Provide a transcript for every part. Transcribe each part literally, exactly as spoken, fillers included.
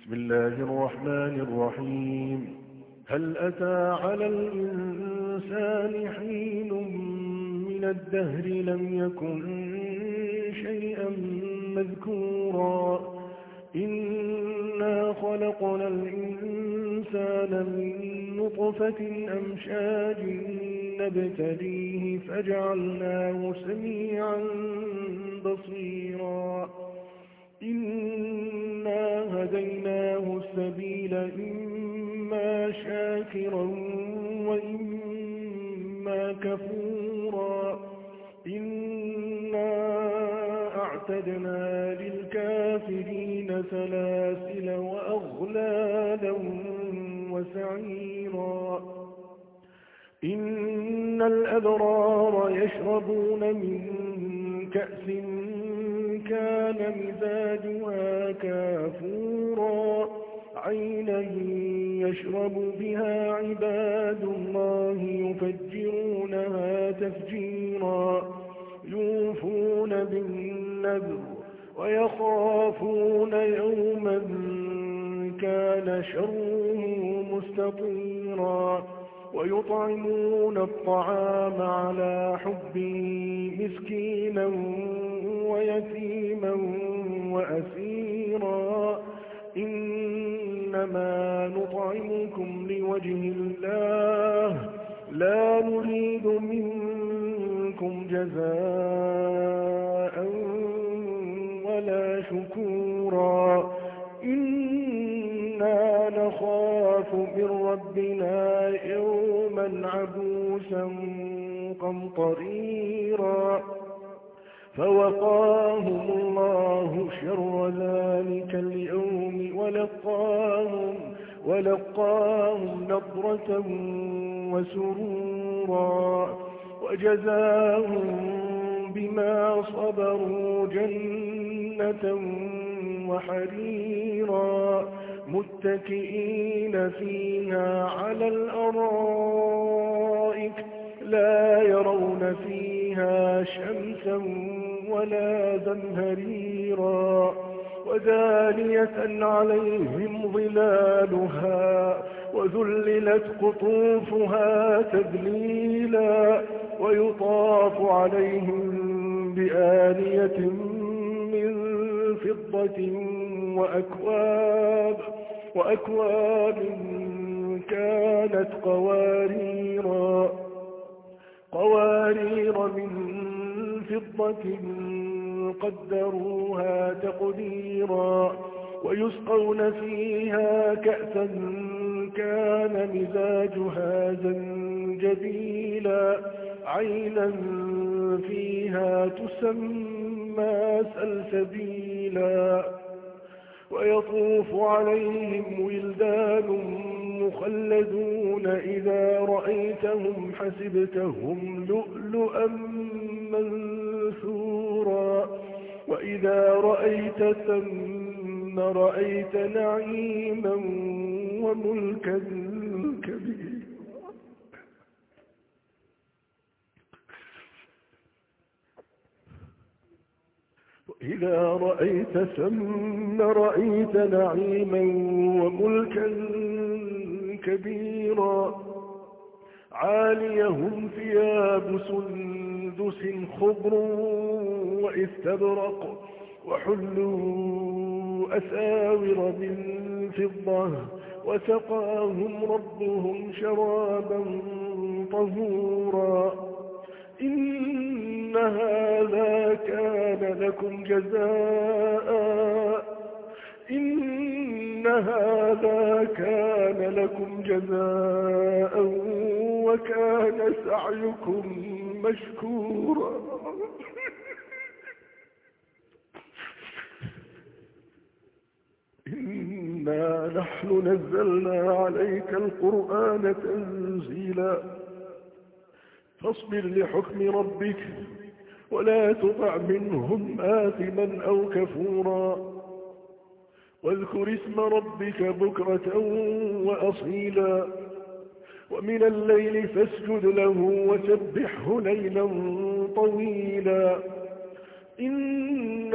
بسم الله الرحمن الرحيم هل أتى على الإنسان حين من الدهر لم يكن شيئا مذكورا إنا خلقنا الإنسان من نطفة أمشاج نبتليه فجعلناه سميعا بصيرا إنا هديناه السبيل إما شاكرا وإما كفورا إنا أعتدنا للكافرين سلاسل وأغلالا وسعيرا إن الأبرار يشربون من كأس كان مزاجها كافورا عينا يشرب بها عباد الله يفجرونها تفجيرا يوفون بالنذر ويخافون يوما كان شره مستطيرا ويطعمون الطعام على حبه مسكينا ويتيما وأسيرا إنما نطعمكم لوجه الله لا نريد منكم جزاء ولا شكورا إنا نخاف من ربنا يوما عبوسا قمطريرا فوقاهم الله شر ذلك اليوم ولقاهم, ولقاهم نضرة وسرورا وجزاهم بما صبروا جنة وحريرا متكئين فيها على الأرائك لا يرون فيها شمسا ولا زمهريرا ودانية عليهم ظلالها وذللت قطوفها تذليلا ويطاف عليهم بآنية من فضة وأكواب, وأكواب كانت قواريرا قوارير من فضة قدروها تقديرا ويسقون فيها كأسا كان مزاجها زنجبيلا عينا فيها تسمى سلسبيلا ويطوف عليهم ولدان مخلدون إذا رأيتهم حسبتهم لؤلؤا منثورا وإذا رأيت ثم رأيت نعيما وملكا كبيرا إذا رأيت ثم رأيت نعيما وملكا كبيرا عاليهم ثياب سندس خضر واستبرق وحلوا أساور من فضة وسقاهم ربهم شرابا طهورا إن هذا كان لكم جزاء إن هذا كان لكم جزاء وكان سعيكم مشكورا إنا نحن نزلنا عليك القرآن تنزيلا فاصبر لحكم ربك ولا تطع منهم آثما أو كفورا واذكر اسم ربك بكرة وأصيلا ومن الليل فاسجد له وسبحه ليلا طويلا إن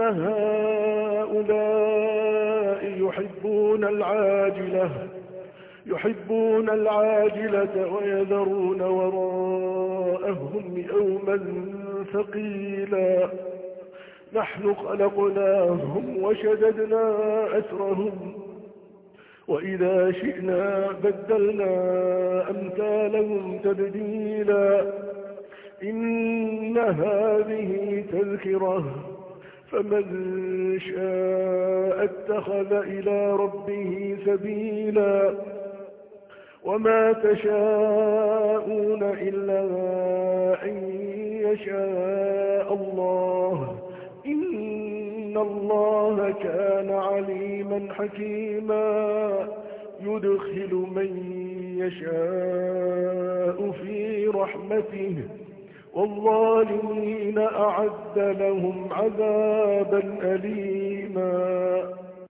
هؤلاء يحبون العاجلة يحبون العاجلة ويذرون وراءهم يوما ثقيلا نحن خلقناهم وشددنا أسرهم وإذا شئنا بدلنا أمثالهم تبديلا إن هذه تذكرة فمن شاء اتخذ إلى ربه سبيلا وما تشاءون إلا أن يشاء الله إن الله كان عليما حكيما يدخل من يشاء في رحمته والظالمين أعد لهم عذابا أليما